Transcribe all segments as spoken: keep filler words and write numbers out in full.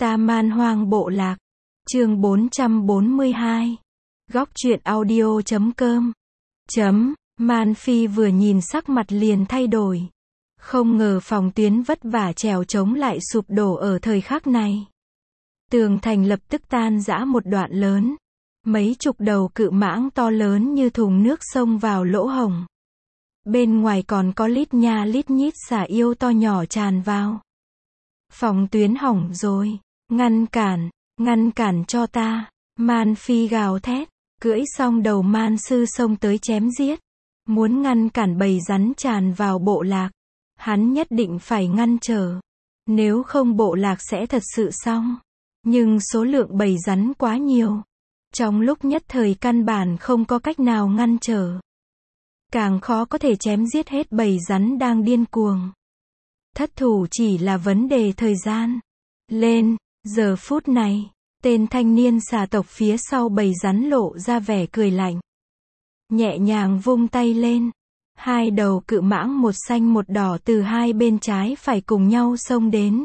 Ta Man Hoang Bộ Lạc. Chương bốn trăm bốn mươi hai. Góc truyện audio chấm com. Chấm, Man Phi vừa nhìn sắc mặt liền thay đổi. Không ngờ phòng tuyến vất vả trèo chống lại sụp đổ ở thời khắc này. Tường thành lập tức tan rã một đoạn lớn. Mấy chục đầu cự mãng to lớn như thùng nước xông vào lỗ hổng. Bên ngoài còn có lít nha lít nhít xà yêu to nhỏ tràn vào. Phòng tuyến hỏng rồi, ngăn cản, ngăn cản cho ta. Man Phi gào thét, cưỡi xong đầu man sư xông tới chém giết. Muốn ngăn cản bầy rắn tràn vào bộ lạc. Hắn nhất định phải ngăn trở. Nếu không bộ lạc sẽ thật sự xong. Nhưng số lượng bầy rắn quá nhiều. Trong lúc nhất thời căn bản không có cách nào ngăn trở. Càng khó có thể chém giết hết bầy rắn đang điên cuồng. Thất thủ chỉ là vấn đề thời gian. Lên, giờ phút này, tên thanh niên xà tộc phía sau bầy rắn lộ ra vẻ cười lạnh. Nhẹ nhàng vung tay lên. Hai đầu cự mãng một xanh một đỏ từ hai bên trái phải cùng nhau xông đến.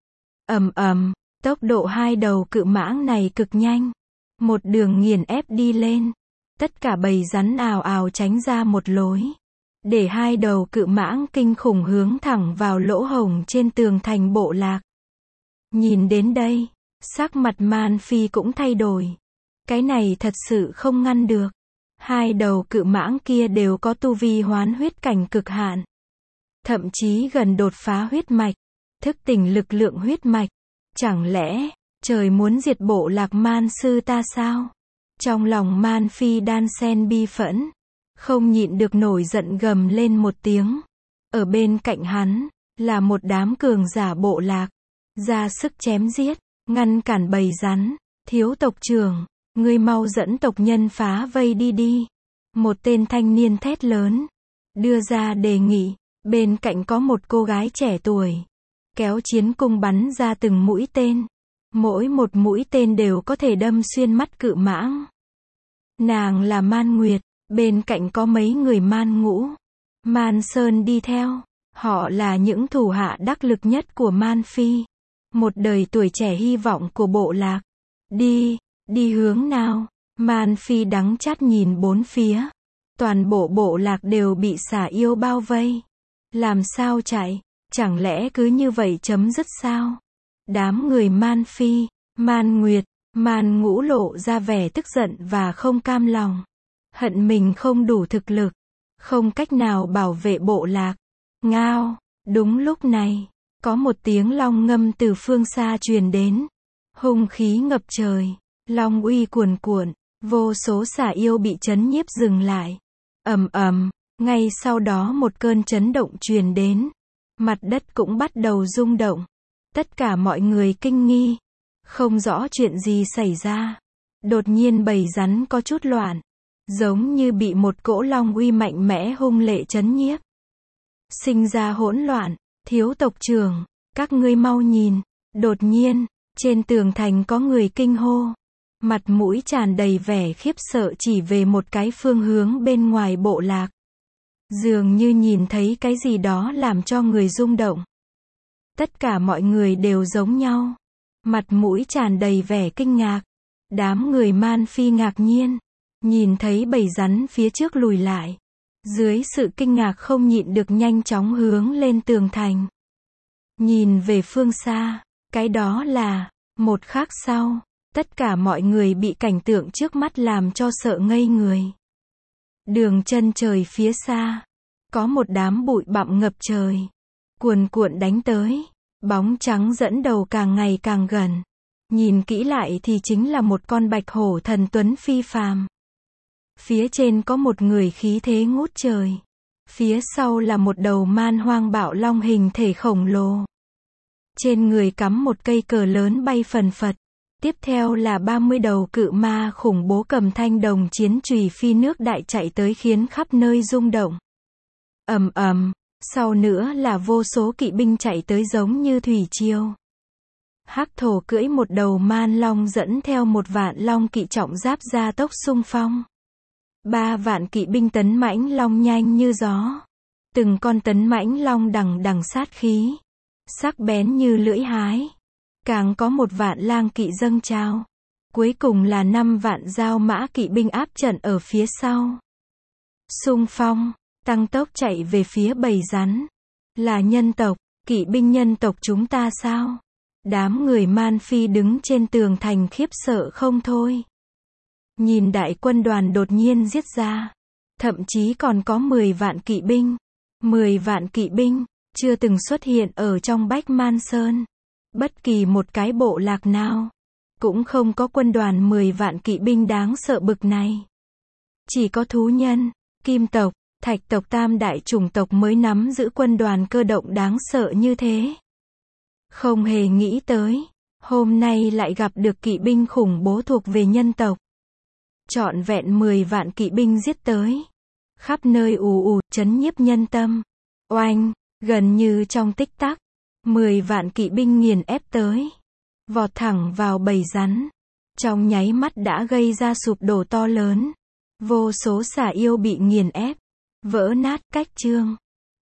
Ầm ầm, tốc độ hai đầu cự mãng này cực nhanh. Một đường nghiền ép đi lên. Tất cả bầy rắn ào ào tránh ra một lối. Để hai đầu cự mãng kinh khủng hướng thẳng vào lỗ hổng trên tường thành bộ lạc. Nhìn đến đây, sắc mặt Man Phi cũng thay đổi. Cái này thật sự không ngăn được. Hai đầu cự mãng kia đều có tu vi hoán huyết cảnh cực hạn. Thậm chí gần đột phá huyết mạch. Thức tỉnh lực lượng huyết mạch. Chẳng lẽ, trời muốn diệt bộ lạc Man sư ta sao? Trong lòng Man Phi đan sen bi phẫn. Không nhịn được nổi giận gầm lên một tiếng. Ở bên cạnh hắn, là một đám cường giả bộ lạc. Ra sức chém giết, ngăn cản bầy rắn. Thiếu tộc trưởng, ngươi mau dẫn tộc nhân phá vây đi đi. Một tên thanh niên thét lớn. Đưa ra đề nghị, bên cạnh có một cô gái trẻ tuổi. Kéo chiến cung bắn ra từng mũi tên. Mỗi một mũi tên đều có thể đâm xuyên mắt cự mãng. Nàng là Man Nguyệt. Bên cạnh có mấy người Man Ngũ, Man Sơn đi theo. Họ là những thủ hạ đắc lực nhất của Man Phi. Một đời tuổi trẻ hy vọng của bộ lạc. Đi, đi hướng nào? Man Phi đắng chát nhìn bốn phía. Toàn bộ bộ lạc đều bị xà yêu bao vây. Làm sao chạy? Chẳng lẽ cứ như vậy chấm dứt sao? Đám người Man Phi, Man Nguyệt, Man Ngũ lộ ra vẻ tức giận và không cam lòng. Hận mình không đủ thực lực, không cách nào bảo vệ bộ lạc. Ngao, đúng lúc này, có một tiếng long ngâm từ phương xa truyền đến. Hung khí ngập trời, long uy cuồn cuộn, vô số xà yêu bị chấn nhiếp dừng lại. Ầm ầm, ngay sau đó một cơn chấn động truyền đến. Mặt đất cũng bắt đầu rung động. Tất cả mọi người kinh nghi, không rõ chuyện gì xảy ra. Đột nhiên bầy rắn có chút loạn. Giống như bị một cỗ long uy mạnh mẽ hung lệ chấn nhiếp. Sinh ra hỗn loạn, thiếu tộc trưởng, các ngươi mau nhìn. Đột nhiên, trên tường thành có người kinh hô. Mặt mũi tràn đầy vẻ khiếp sợ chỉ về một cái phương hướng bên ngoài bộ lạc. Dường như nhìn thấy cái gì đó làm cho người rung động. Tất cả mọi người đều giống nhau. Mặt mũi tràn đầy vẻ kinh ngạc. Đám người Man Phi ngạc nhiên. Nhìn thấy bầy rắn phía trước lùi lại. Dưới sự kinh ngạc không nhịn được nhanh chóng hướng lên tường thành. Nhìn về phương xa, cái đó là, một khắc sau, tất cả mọi người bị cảnh tượng trước mắt làm cho sợ ngây người. Đường chân trời phía xa, có một đám bụi bặm ngập trời. Cuồn cuộn đánh tới, bóng trắng dẫn đầu càng ngày càng gần. Nhìn kỹ lại thì chính là một con bạch hổ thần tuấn phi phàm. Phía trên có một người khí thế ngút trời. Phía sau là một đầu man hoang bạo long hình thể khổng lồ. Trên người cắm một cây cờ lớn bay phần phật. Tiếp theo là ba mươi đầu cự ma khủng bố cầm thanh đồng chiến chùy phi nước đại chạy tới khiến khắp nơi rung động. Ầm ầm, sau nữa là vô số kỵ binh chạy tới giống như thủy triều. Hắc thổ cưỡi một đầu man long dẫn theo một vạn long kỵ trọng giáp ra tốc xung phong. Ba vạn kỵ binh tấn mãnh long nhanh như gió. Từng con tấn mãnh long đằng đằng sát khí. Sắc bén như lưỡi hái. càng có một vạn lang kỵ dâng trao. Cuối cùng là năm vạn giao mã kỵ binh áp trận ở phía sau. Xung phong, tăng tốc chạy về phía bầy rắn. Là nhân tộc, kỵ binh nhân tộc chúng ta sao? Đám người Man Phi đứng trên tường thành khiếp sợ không thôi. Nhìn đại quân đoàn đột nhiên giết ra. Thậm chí còn có mười vạn kỵ binh. mười vạn kỵ binh, chưa từng xuất hiện ở trong Bách Man Sơn. Bất kỳ một cái bộ lạc nào, cũng không có quân đoàn mười vạn kỵ binh đáng sợ bực này. Chỉ có thú nhân, kim tộc, thạch tộc tam đại chủng tộc mới nắm giữ quân đoàn cơ động đáng sợ như thế. Không hề nghĩ tới, hôm nay lại gặp được kỵ binh khủng bố thuộc về nhân tộc. Trọn vẹn mười vạn kỵ binh giết tới. Khắp nơi ù ù, chấn nhiếp nhân tâm. Oanh, gần như trong tích tắc, mười vạn kỵ binh nghiền ép tới. Vọt thẳng vào bầy rắn. Trong nháy mắt đã gây ra sụp đổ to lớn. Vô số xà yêu bị nghiền ép, vỡ nát cách chương.